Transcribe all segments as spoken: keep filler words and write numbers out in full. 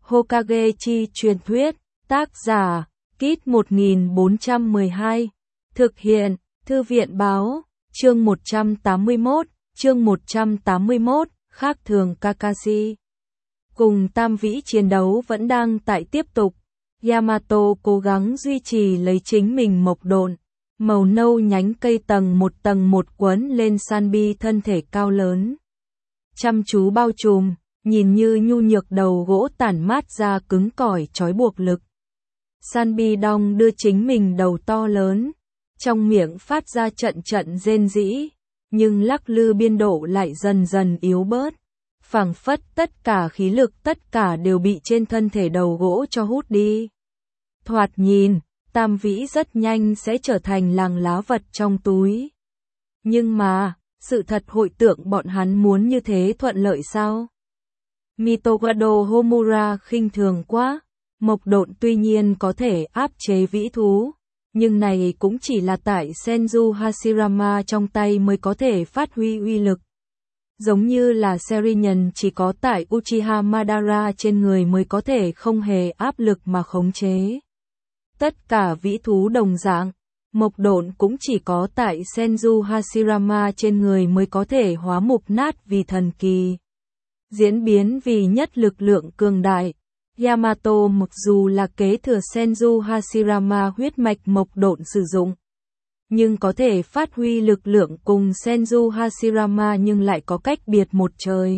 Hokage chi truyền thuyết, tác giả, Kit một nghìn bốn trăm mười hai, thực hiện, Thư viện báo, chương một trăm tám mươi mốt, chương một trăm tám mươi mốt, khác thường Kakashi. Cùng Tam Vĩ chiến đấu vẫn đang tại tiếp tục, Yamato cố gắng duy trì lấy chính mình mộc độn, màu nâu nhánh cây tầng một tầng một quấn lên Sanbi thân thể cao lớn. Chăm chú bao trùm, nhìn như nhu nhược đầu gỗ tản mát ra cứng cỏi trói buộc lực. Sanbi đong đưa chính mình đầu to lớn, trong miệng phát ra trận trận rên rỉ, nhưng lắc lư biên độ lại dần dần yếu bớt. Phảng phất tất cả khí lực tất cả đều bị trên thân thể đầu gỗ cho hút đi. Thoạt nhìn, Tam Vĩ rất nhanh sẽ trở thành làng lá vật trong túi. Nhưng mà, sự thật hội tượng bọn hắn muốn như thế thuận lợi sao? Mitogado Homura khinh thường quá, mộc độn tuy nhiên có thể áp chế vĩ thú, nhưng này cũng chỉ là tại Senju Hashirama trong tay mới có thể phát huy uy lực. Giống như là Serinhân chỉ có tại Uchiha Madara trên người mới có thể không hề áp lực mà khống chế. Tất cả vĩ thú đồng dạng, mộc độn cũng chỉ có tại Senju Hashirama trên người mới có thể hóa mục nát vì thần kỳ. Diễn biến vì nhất lực lượng cường đại. Yamato mặc dù là kế thừa Senju Hashirama huyết mạch mộc độn sử dụng, nhưng có thể phát huy lực lượng cùng Senju Hashirama nhưng lại có cách biệt một trời.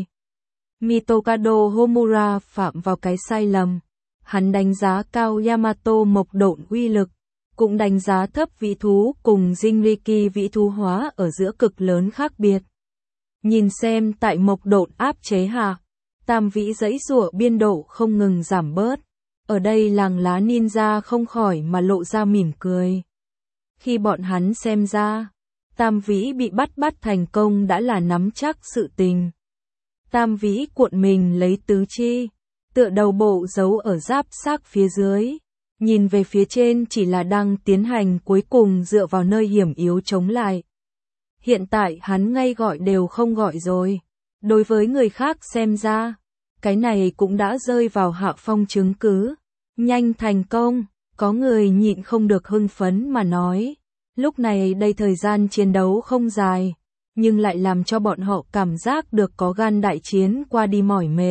Mitogado Homura phạm vào cái sai lầm. Hắn đánh giá cao Yamato mộc độn uy lực, cũng đánh giá thấp vĩ thú cùng Jinriki vĩ thú hóa ở giữa cực lớn khác biệt. Nhìn xem tại mộc độn áp chế hạ, Tam Vĩ giãy giụa biên độ không ngừng giảm bớt. Ở đây làng lá ninja không khỏi mà lộ ra mỉm cười. Khi bọn hắn xem ra, Tam Vĩ bị bắt bắt thành công đã là nắm chắc sự tình. Tam Vĩ cuộn mình lấy tứ chi, tựa đầu bộ giấu ở giáp xác phía dưới, nhìn về phía trên chỉ là đang tiến hành cuối cùng dựa vào nơi hiểm yếu chống lại. Hiện tại hắn ngay gọi đều không gọi rồi. Đối với người khác xem ra, cái này cũng đã rơi vào hạ phong chứng cứ. Nhanh thành công, có người nhịn không được hưng phấn mà nói. Lúc này đây thời gian chiến đấu không dài, nhưng lại làm cho bọn họ cảm giác được có gan đại chiến qua đi mỏi mệt.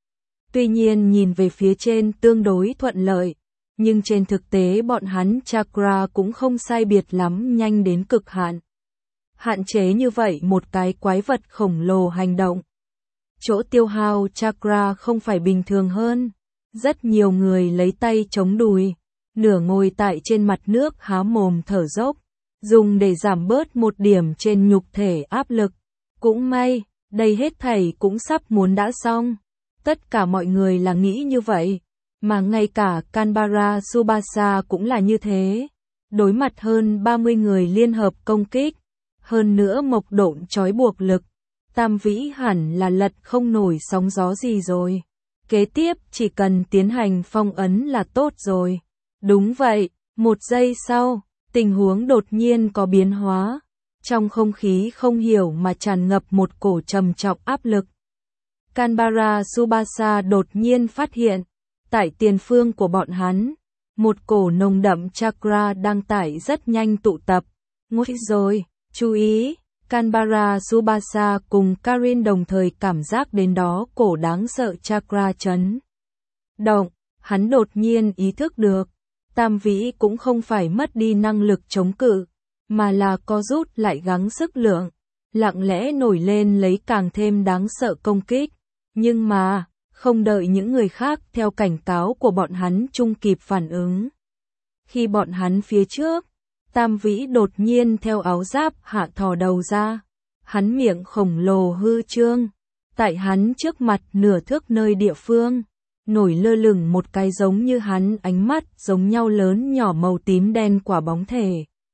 Tuy nhiên nhìn về phía trên tương đối thuận lợi, nhưng trên thực tế bọn hắn chakra cũng không sai biệt lắm nhanh đến cực hạn. Hạn chế như vậy một cái quái vật khổng lồ hành động. Chỗ tiêu hao chakra không phải bình thường hơn. Rất nhiều người lấy tay chống đùi, nửa ngồi tại trên mặt nước há mồm thở dốc, dùng để giảm bớt một điểm trên nhục thể áp lực. Cũng may, đây hết thảy cũng sắp muốn đã xong. Tất cả mọi người là nghĩ như vậy, mà ngay cả Kanbara Tsubasa cũng là như thế. Đối mặt hơn ba mươi người liên hợp công kích, hơn nữa mộc độn trói buộc lực, Tam Vĩ hẳn là lật không nổi sóng gió gì rồi. Kế tiếp chỉ cần tiến hành phong ấn là tốt rồi. Đúng vậy, một giây sau, tình huống đột nhiên có biến hóa. Trong không khí không hiểu mà tràn ngập một cổ trầm trọng áp lực. Kanbara Tsubasa đột nhiên phát hiện, tại tiền phương của bọn hắn, một cổ nồng đậm chakra đang tải rất nhanh tụ tập. Ngồi rồi, chú ý, Kanbara Tsubasa cùng Karin đồng thời cảm giác đến đó cổ đáng sợ chakra chấn động, hắn đột nhiên ý thức được, Tam Vĩ cũng không phải mất đi năng lực chống cự, mà là co rút lại gắng sức lượng, lặng lẽ nổi lên lấy càng thêm đáng sợ công kích. Nhưng mà, không đợi những người khác theo cảnh cáo của bọn hắn chung kịp phản ứng. Khi bọn hắn phía trước, Tam Vĩ đột nhiên theo áo giáp hạ thò đầu ra. Hắn miệng khổng lồ hư trương. Tại hắn trước mặt nửa thước nơi địa phương, nổi lơ lửng một cái giống như hắn ánh mắt giống nhau lớn nhỏ màu tím đen quả bóng thể.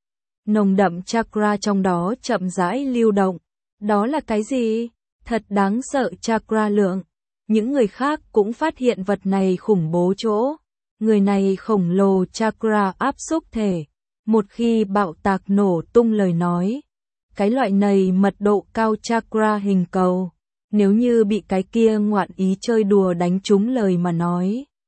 Nồng đậm chakra trong đó chậm rãi lưu động. Đó là cái gì? Thật đáng sợ chakra lượng. Những người khác cũng phát hiện vật này khủng bố chỗ. Người này khổng lồ chakra áp xúc thể. Một khi bạo tạc nổ tung lời nói. Cái loại này mật độ cao chakra hình cầu. Nếu như bị cái kia ngoạn ý chơi đùa đánh trúng lời mà nói.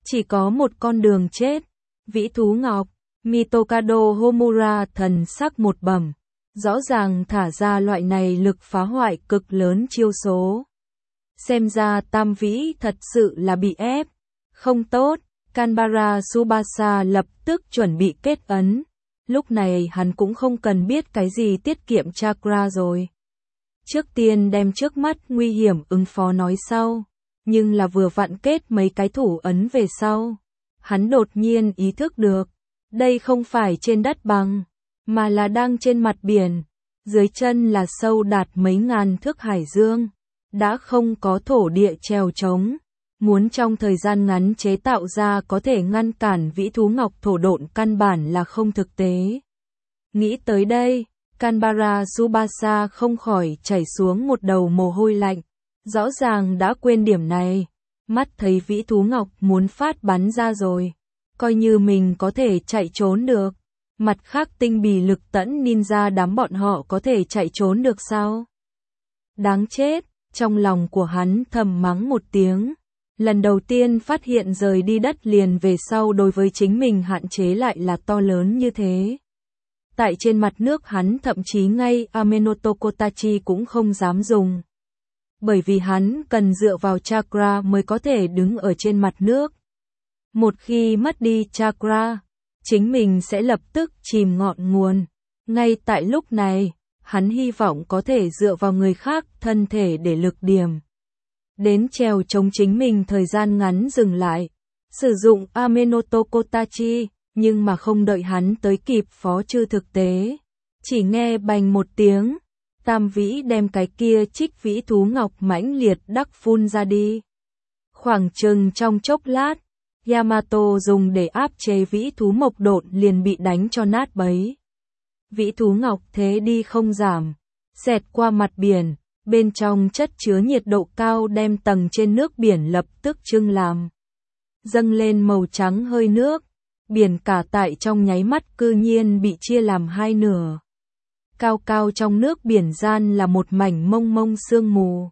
Chỉ có một con đường chết. Vĩ thú ngọc, Mitokado Homura thần sắc một bẩm. Rõ ràng thả ra loại này lực phá hoại cực lớn chiêu số. Xem ra Tam Vĩ thật sự là bị ép. Không tốt, Kanbara Tsubasa lập tức chuẩn bị kết ấn. Lúc này hắn cũng không cần biết cái gì tiết kiệm chakra rồi. Trước tiên đem trước mắt nguy hiểm ứng phó nói sau. Nhưng là vừa vặn kết mấy cái thủ ấn về sau. Hắn đột nhiên ý thức được. Đây không phải trên đất bằng, mà là đang trên mặt biển. Dưới chân là sâu đạt mấy ngàn thước hải dương. Đã không có thổ địa trèo trống. Muốn trong thời gian ngắn chế tạo ra có thể ngăn cản vĩ thú ngọc thổ độn căn bản là không thực tế. Nghĩ tới đây, Kanbara Tsubasa không khỏi chảy xuống một đầu mồ hôi lạnh. Rõ ràng đã quên điểm này. Mắt thấy vĩ thú ngọc muốn phát bắn ra rồi. Coi như mình có thể chạy trốn được. Mặt khác tinh bì lực tẫn ninja đám bọn họ có thể chạy trốn được sao? Đáng chết, trong lòng của hắn thầm mắng một tiếng. Lần đầu tiên phát hiện rời đi đất liền về sau đối với chính mình hạn chế lại là to lớn như thế. Tại trên mặt nước hắn thậm chí ngay Amenoto Kotachi cũng không dám dùng. Bởi vì hắn cần dựa vào chakra mới có thể đứng ở trên mặt nước. Một khi mất đi chakra, chính mình sẽ lập tức chìm ngọn nguồn. Ngay tại lúc này, hắn hy vọng có thể dựa vào người khác thân thể để lực điểm. Đến trèo chống chính mình thời gian ngắn dừng lại. Sử dụng Amenoto Kotachi, nhưng mà không đợi hắn tới kịp phó chư thực tế. Chỉ nghe bành một tiếng, Tam Vĩ đem cái kia trích vĩ thú ngọc mãnh liệt đắc phun ra đi. Khoảng chừng trong chốc lát, Yamato dùng để áp chế vĩ thú mộc độn liền bị đánh cho nát bấy. Vĩ thú ngọc thế đi không giảm, xẹt qua mặt biển, bên trong chất chứa nhiệt độ cao đem tầng trên nước biển lập tức trưng làm. Dâng lên màu trắng hơi nước, biển cả tại trong nháy mắt cư nhiên bị chia làm hai nửa. Cao cao trong nước biển gian là một mảnh mông mông sương mù.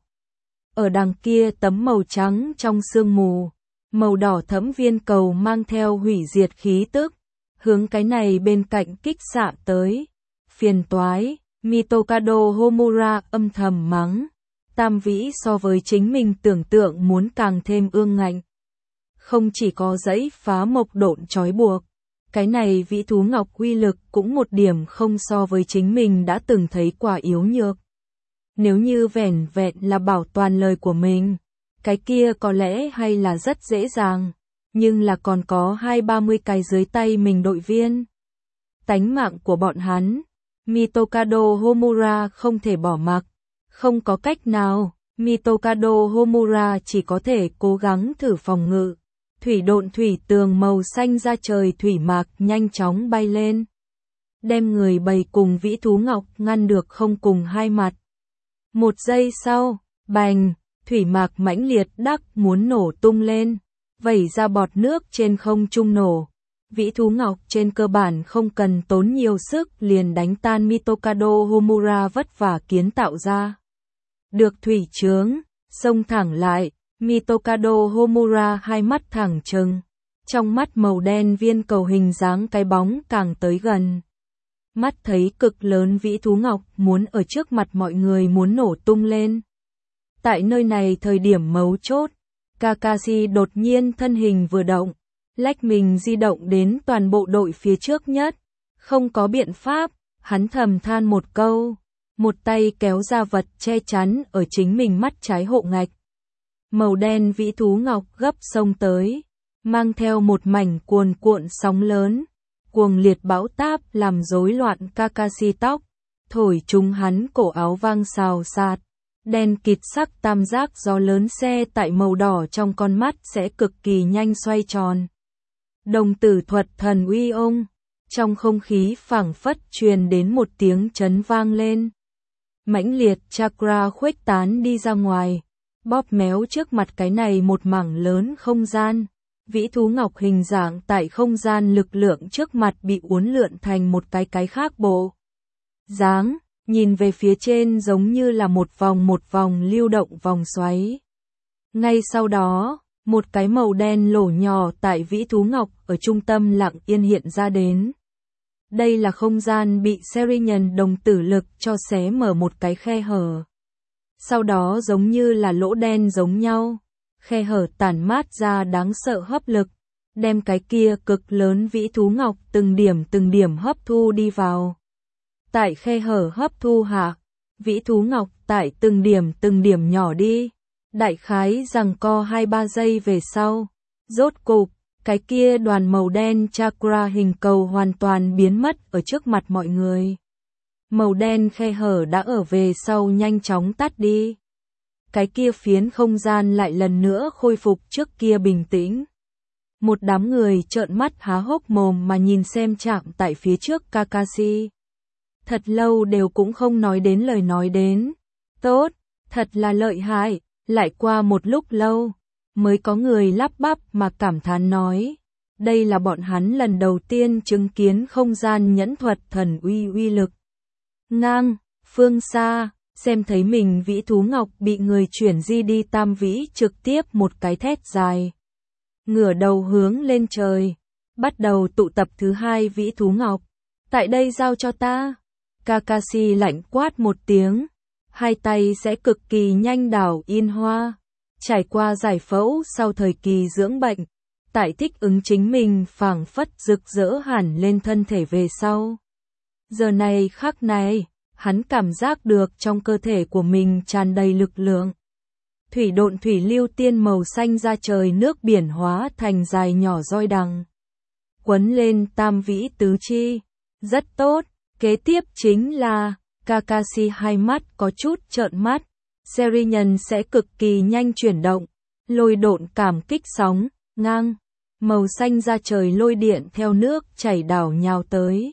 Ở đằng kia tấm màu trắng trong sương mù, màu đỏ thẫm viên cầu mang theo hủy diệt khí tức, hướng cái này bên cạnh kích xạ tới. Phiền toái, Mitokado Homura âm thầm mắng. Tam Vĩ so với chính mình tưởng tượng muốn càng thêm ương ngạnh. Không chỉ có dãy phá mộc độn trói buộc, cái này vĩ thú ngọc uy lực cũng một điểm không so với chính mình đã từng thấy quả yếu nhược. Nếu như vẻn vẹn là bảo toàn lời của mình, cái kia có lẽ hay là rất dễ dàng, nhưng là còn có hai ba mươi cái dưới tay mình đội viên. Tánh mạng của bọn hắn, Mitokado Homura không thể bỏ mặc. Không có cách nào, Mitokado Homura chỉ có thể cố gắng thử phòng ngự. Thủy độn thủy tường màu xanh ra trời thủy mạc nhanh chóng bay lên. Đem người bầy cùng vĩ thú ngọc ngăn được không cùng hai mặt. Một giây sau, bành, thủy mạc mãnh liệt đắc muốn nổ tung lên. Vẩy ra bọt nước trên không trung nổ. Vĩ thú ngọc trên cơ bản không cần tốn nhiều sức liền đánh tan Mitokado Homura vất vả kiến tạo ra. Được thủy chướng, xông thẳng lại, Mitokado Homura hai mắt thẳng trừng. Trong mắt màu đen viên cầu hình dáng cái bóng càng tới gần. Mắt thấy cực lớn vĩ thú ngọc muốn ở trước mặt mọi người muốn nổ tung lên. Tại nơi này thời điểm mấu chốt, Kakashi đột nhiên thân hình vừa động. Lách mình di động đến toàn bộ đội phía trước nhất. Không có biện pháp, hắn thầm than một câu. Một tay kéo ra vật che chắn ở chính mình mắt trái hộ ngạch. Màu đen vĩ thú ngọc gấp sông tới. Mang theo một mảnh cuồn cuộn sóng lớn. Cuồng liệt bão táp làm rối loạn Kakashi tóc. Thổi trúng hắn cổ áo vang xào xạc. Đen kịt sắc tam giác gió lớn xe tại màu đỏ trong con mắt sẽ cực kỳ nhanh xoay tròn. Đồng tử thuật thần uy ông, trong không khí phảng phất truyền đến một tiếng chấn vang lên. Mãnh liệt chakra khuếch tán đi ra ngoài, bóp méo trước mặt cái này một mảng lớn không gian. Vĩ thú ngọc hình dạng tại không gian lực lượng trước mặt bị uốn lượn thành một cái cái khác bộ dáng, nhìn về phía trên giống như là một vòng một vòng lưu động vòng xoáy. Ngay sau đó, Một cái màu đen lỗ nhỏ tại vĩ thú ngọc ở trung tâm lặng yên hiện ra đến. Đây là không gian bị Serian đồng tử lực cho xé mở một cái khe hở. Sau đó giống như là lỗ đen giống nhau, khe hở tản mát ra đáng sợ hấp lực, đem cái kia cực lớn vĩ thú ngọc từng điểm từng điểm hấp thu đi vào. Tại khe hở hấp thu hạ, vĩ thú ngọc tại từng điểm từng điểm nhỏ đi, đại khái rằng co hai ba giây về sau. Rốt cục, cái kia đoàn màu đen chakra hình cầu hoàn toàn biến mất ở trước mặt mọi người. Màu đen khe hở đã ở về sau nhanh chóng tắt đi. Cái kia phiến không gian lại lần nữa khôi phục trước kia bình tĩnh. Một đám người trợn mắt há hốc mồm mà nhìn xem chạm tại phía trước Kakashi. Thật lâu đều cũng không nói đến lời nói đến. Tốt, thật là lợi hại. Lại qua một lúc lâu, mới có người lắp bắp mà cảm thán nói. Đây là bọn hắn lần đầu tiên chứng kiến không gian nhẫn thuật thần uy uy lực. Ngang, phương xa, xem thấy mình vĩ thú ngọc bị người chuyển di đi tam vĩ trực tiếp một cái thét dài. Ngửa đầu hướng lên trời, bắt đầu tụ tập thứ hai vĩ thú ngọc. Tại đây giao cho ta. Kakashi lạnh quát một tiếng. Hai tay sẽ cực kỳ nhanh đảo yên hoa. Trải qua giải phẫu sau thời kỳ dưỡng bệnh, tại thích ứng chính mình phảng phất rực rỡ hẳn lên thân thể về sau. Giờ này khắc này, hắn cảm giác được trong cơ thể của mình tràn đầy lực lượng. Thủy độn thủy lưu tiên màu xanh ra trời nước biển hóa thành dài nhỏ roi đằng. Quấn lên tam vĩ tứ chi. Rất tốt, kế tiếp chính là Kakashi hai mắt có chút trợn mắt. Serian sẽ cực kỳ nhanh chuyển động. Lôi độn cảm kích sóng, ngang. Màu xanh ra trời lôi điện theo nước chảy đảo nhào tới.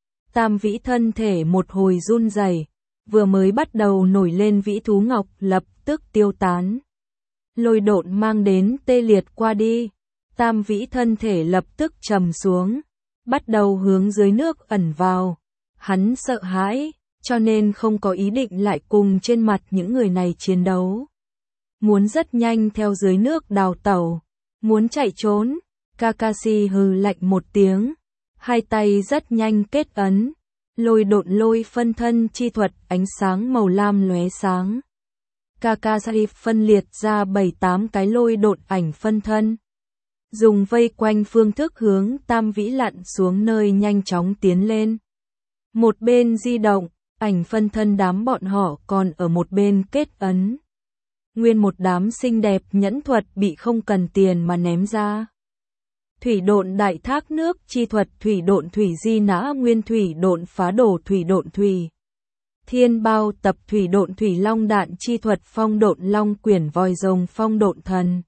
Tam vĩ thân thể một hồi run rẩy, vừa mới bắt đầu nổi lên vĩ thú ngọc lập tức tiêu tán. Lôi độn mang đến tê liệt qua đi. Tam vĩ thân thể lập tức trầm xuống, bắt đầu hướng dưới nước ẩn vào. Hắn sợ hãi, cho nên không có ý định lại cùng trên mặt những người này chiến đấu. Muốn rất nhanh theo dưới nước đào tẩu, muốn chạy trốn. Kakashi hừ lạnh một tiếng, hai tay rất nhanh kết ấn, lôi độn lôi phân thân chi thuật ánh sáng màu lam lóe sáng. Kakashi phân liệt ra bảy tám cái lôi độn ảnh phân thân, dùng vây quanh phương thức hướng tam vĩ lặn xuống nơi nhanh chóng tiến lên. Một bên di động, ảnh phân thân đám bọn họ còn ở một bên kết ấn. Nguyên một đám xinh đẹp nhẫn thuật bị không cần tiền mà ném ra. Thủy độn đại thác nước chi thuật thủy độn thủy di nã nguyên thủy độn phá đổ thủy độn thủy. Thiên bao tập thủy độn thủy long đạn chi thuật phong độn long quyển vòi rồng phong độn thần.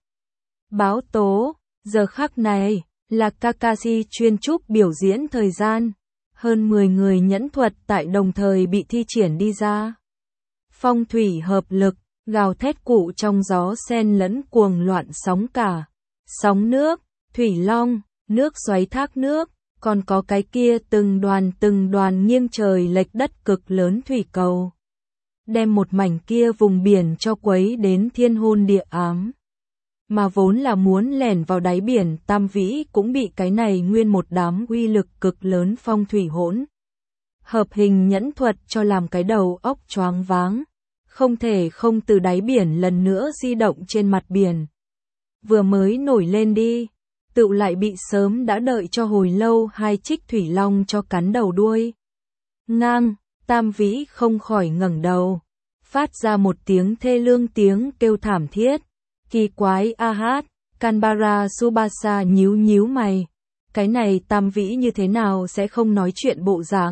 Báo tố, giờ khắc này, là Kakashi chuyên trúc biểu diễn thời gian. Hơn mười người nhẫn thuật tại đồng thời bị thi triển đi ra. Phong thủy hợp lực, gào thét cụ trong gió sen lẫn cuồng loạn sóng cả. Sóng nước, thủy long, nước xoáy thác nước, còn có cái kia từng đoàn từng đoàn nghiêng trời lệch đất cực lớn thủy cầu. Đem một mảnh kia vùng biển cho quấy đến thiên hôn địa ám. Mà vốn là muốn lẻn vào đáy biển tam vĩ cũng bị cái này nguyên một đám uy lực cực lớn phong thủy hỗn. Hợp hình nhẫn thuật cho làm cái đầu óc choáng váng. Không thể không từ đáy biển lần nữa di động trên mặt biển. Vừa mới nổi lên đi, tự lại bị sớm đã đợi cho hồi lâu hai trích thủy long cho cắn đầu đuôi. Ngang, tam vĩ không khỏi ngẩng đầu, phát ra một tiếng thê lương tiếng kêu thảm thiết. Kỳ quái a hát, Kanbara Subasa nhíu nhíu mày. Cái này tam vĩ như thế nào sẽ không nói chuyện bộ dạng?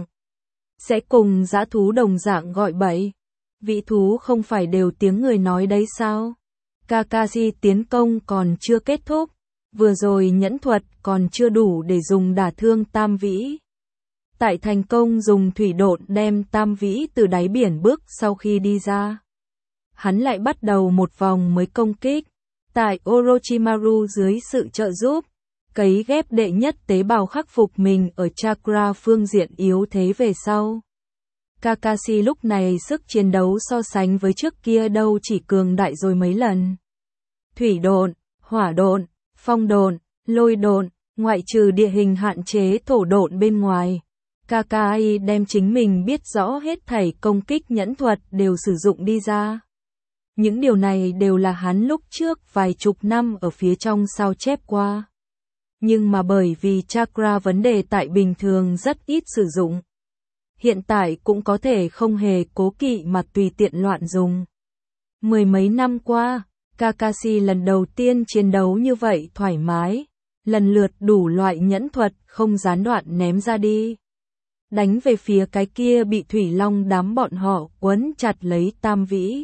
Sẽ cùng dã thú đồng dạng gọi bậy. Vĩ thú không phải đều tiếng người nói đấy sao? Kakashi tiến công còn chưa kết thúc. Vừa rồi nhẫn thuật còn chưa đủ để dùng đả thương tam vĩ. Tại thành công dùng thủy độn đem tam vĩ từ đáy biển bước sau khi đi ra. Hắn lại bắt đầu một vòng mới công kích. Tại Orochimaru dưới sự trợ giúp, cấy ghép đệ nhất tế bào khắc phục mình ở chakra phương diện yếu thế về sau. Kakashi lúc này sức chiến đấu so sánh với trước kia đâu chỉ cường đại rồi mấy lần. Thủy độn, hỏa độn, phong độn, lôi độn, ngoại trừ địa hình hạn chế thổ độn bên ngoài. Kakai đem chính mình biết rõ hết thảy công kích nhẫn thuật đều sử dụng đi ra. Những điều này đều là hắn lúc trước vài chục năm ở phía trong sao chép qua. Nhưng mà bởi vì chakra vấn đề tại bình thường rất ít sử dụng. Hiện tại cũng có thể không hề cố kỵ mà tùy tiện loạn dùng. Mười mấy năm qua, Kakashi lần đầu tiên chiến đấu như vậy thoải mái, lần lượt đủ loại nhẫn thuật không gián đoạn ném ra đi. Đánh về phía cái kia bị Thủy Long đám bọn họ quấn chặt lấy Tam Vĩ.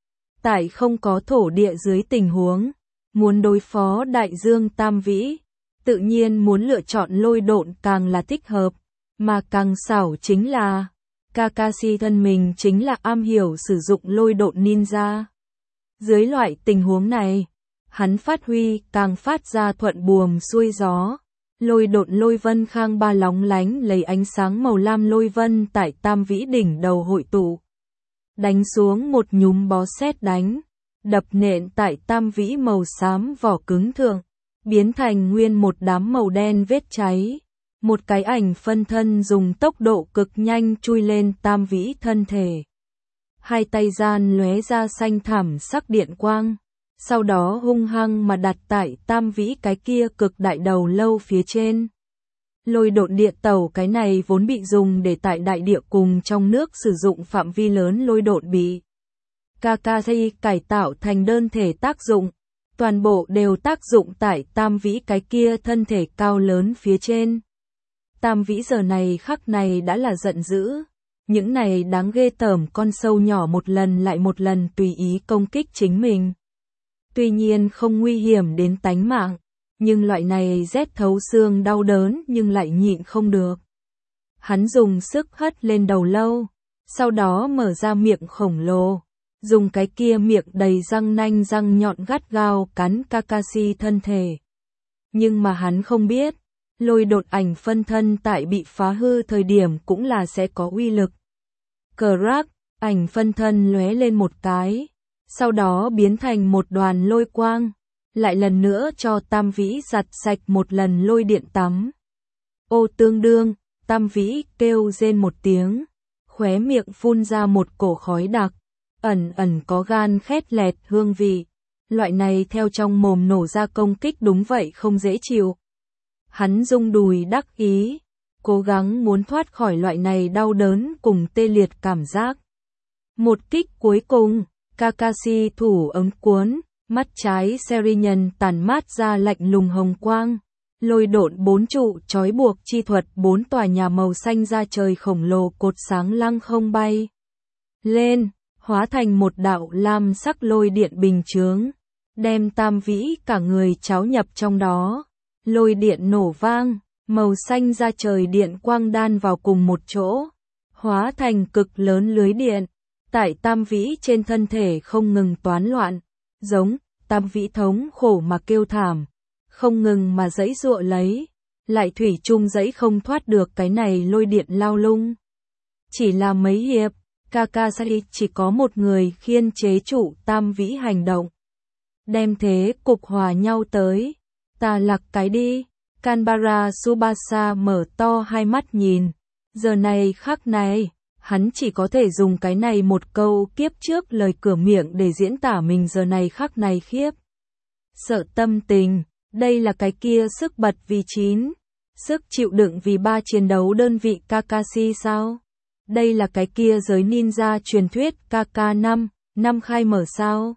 Tại không có thổ địa dưới tình huống, muốn đối phó đại dương Tam Vĩ, tự nhiên muốn lựa chọn lôi độn càng là thích hợp, mà càng xảo chính là, Kakashi thân mình chính là am hiểu sử dụng lôi độn ninja. Dưới loại tình huống này, hắn phát huy càng phát ra thuận buồm xuôi gió. Lôi độn lôi vân khang ba lóng lánh lấy ánh sáng màu lam lôi vân tại Tam Vĩ đỉnh đầu hội tụ. Đánh xuống một nhúm bó sét đánh, đập nện tại Tam Vĩ màu xám vỏ cứng thượng, biến thành nguyên một đám màu đen vết cháy. Một cái ảnh phân thân dùng tốc độ cực nhanh chui lên Tam Vĩ thân thể. Hai tay gian lóe ra xanh thẳm sắc điện quang. Sau đó hung hăng mà đặt tại Tam Vĩ cái kia cực đại đầu lâu phía trên. Lôi độn địa tẩu cái này vốn bị dùng để tại đại địa cùng trong nước sử dụng phạm vi lớn lôi độn bị Kakashi cải tạo thành đơn thể tác dụng, toàn bộ đều tác dụng tại Tam Vĩ cái kia thân thể cao lớn phía trên. Tam Vĩ giờ này khắc này đã là giận dữ, những này đáng ghê tởm con sâu nhỏ một lần lại một lần tùy ý công kích chính mình. Tuy nhiên không nguy hiểm đến tánh mạng, nhưng loại này rét thấu xương đau đớn nhưng lại nhịn không được. Hắn dùng sức hất lên đầu lâu, sau đó mở ra miệng khổng lồ, dùng cái kia miệng đầy răng nanh răng nhọn gắt gao cắn Kakashi thân thể. Nhưng mà hắn không biết, lôi độn ảnh phân thân tại bị phá hư thời điểm cũng là sẽ có uy lực. Crack, ảnh phân thân lóe lên một cái. Sau đó biến thành một đoàn lôi quang, lại lần nữa cho Tam Vĩ giặt sạch một lần lôi điện tắm. Ô tương đương, Tam Vĩ kêu rên một tiếng, khóe miệng phun ra một cổ khói đặc, ẩn ẩn có gan khét lẹt hương vị. Loại này theo trong mồm nổ ra công kích đúng vậy không dễ chịu. Hắn rung đùi đắc ý, cố gắng muốn thoát khỏi loại này đau đớn cùng tê liệt cảm giác. Một kích cuối cùng. Kakashi thủ ấm cuốn, mắt trái Serinhân tàn mát ra lạnh lùng hồng quang, lôi độn bốn trụ trói buộc chi thuật bốn tòa nhà màu xanh ra trời khổng lồ cột sáng lăng không bay lên, hóa thành một đạo lam sắc lôi điện bình chướng, đem Tam Vĩ cả người cháo nhập trong đó, lôi điện nổ vang, màu xanh ra trời điện quang đan vào cùng một chỗ, hóa thành cực lớn lưới điện. Tại Tam Vĩ trên thân thể không ngừng toán loạn, giống, Tam Vĩ thống khổ mà kêu thảm, không ngừng mà giãy giụa lấy, lại thủy chung giãy không thoát được cái này lôi điện lao lung. Chỉ là mấy hiệp, Kakashi chỉ có một người khiên chế trụ Tam Vĩ hành động. Đem thế cục hòa nhau tới, ta lặc cái đi, Kanbara Tsubasa mở to hai mắt nhìn, giờ này khắc này. Hắn chỉ có thể dùng cái này một câu kiếp trước lời cửa miệng để diễn tả mình giờ này khắc này khiếp. Sợ tâm tình, đây là cái kia sức bật vì chín, sức chịu đựng vì ba chiến đấu đơn vị Kakashi sao? Đây là cái kia giới ninja truyền thuyết K K năm, năm khai mở sao?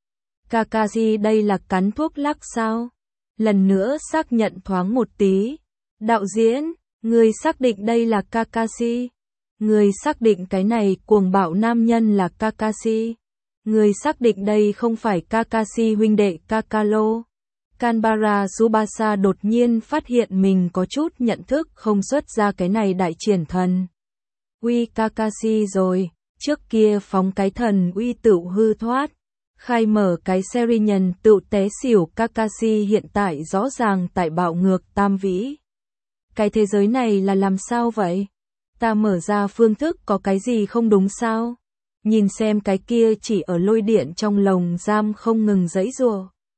Kakashi đây là cắn thuốc lắc sao? Lần nữa xác nhận thoáng một tí. Đạo diễn, người xác định đây là Kakashi. Người xác định cái này cuồng bạo nam nhân là Kakashi. Người xác định đây không phải Kakashi huynh đệ Kakalo. Kanbara Tsubasa đột nhiên phát hiện mình có chút nhận thức không xuất ra cái này đại triển thần. Uy Kakashi rồi, trước kia phóng cái thần uy tựu hư thoát. Khai mở cái Serinhân tựu té xỉu Kakashi hiện tại rõ ràng tại bạo ngược Tam Vĩ. Cái thế giới này là làm sao vậy? Ta mở ra phương thức có cái gì không đúng sao? Nhìn xem cái kia chỉ ở lôi điện trong lồng giam không ngừng giãy giụa.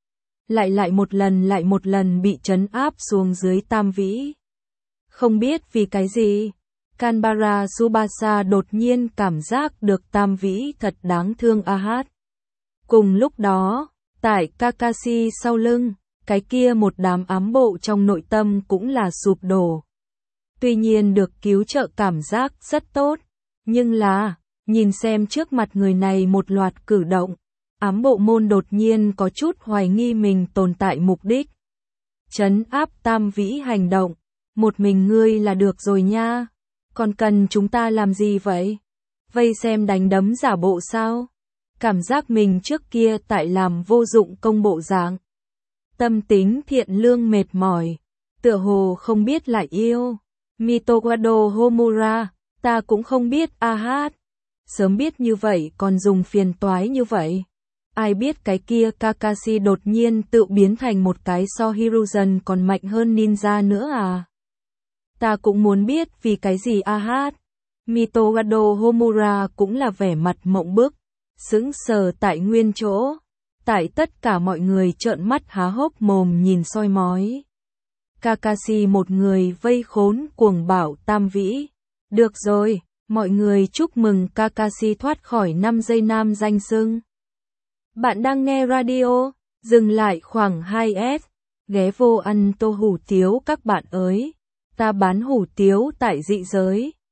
lại lại một lần lại một lần bị trấn áp xuống dưới tam vĩ. Không biết vì cái gì, Canberra Tsubasa đột nhiên cảm giác được tam vĩ thật đáng thương a hát. Cùng lúc đó, tại Kakashi sau lưng, cái kia một đám ám bộ trong nội tâm cũng là sụp đổ. Tuy nhiên được cứu trợ cảm giác rất tốt, nhưng là, nhìn xem trước mặt người này một loạt cử động, ám bộ môn đột nhiên có chút hoài nghi mình tồn tại mục đích. Trấn áp tam vĩ hành động, một mình ngươi là được rồi nha, còn cần chúng ta làm gì vậy? Vây xem đánh đấm giả bộ sao? Cảm giác mình trước kia tại làm vô dụng công bộ dạng. Tâm tính thiện lương mệt mỏi, tựa hồ không biết lại yêu. Mitowado Homura, ta cũng không biết a hát. Sớm biết như vậy còn dùng phiền toái như vậy. Ai biết cái kia Kakashi đột nhiên tự biến thành một cái so Hiruzen còn mạnh hơn ninja nữa à? Ta cũng muốn biết vì cái gì a hát. Mitowado Homura cũng là vẻ mặt mộng bức, sững sờ tại nguyên chỗ. Tại tất cả mọi người trợn mắt há hốc mồm nhìn soi mói. Kakashi một người vây khốn cuồng bảo tam vĩ. Được rồi, mọi người chúc mừng Kakashi thoát khỏi năm giây nam danh xưng. Bạn đang nghe radio, dừng lại khoảng hai s, ghé vô ăn tô hủ tiếu các bạn ơi. Ta bán hủ tiếu tại dị giới.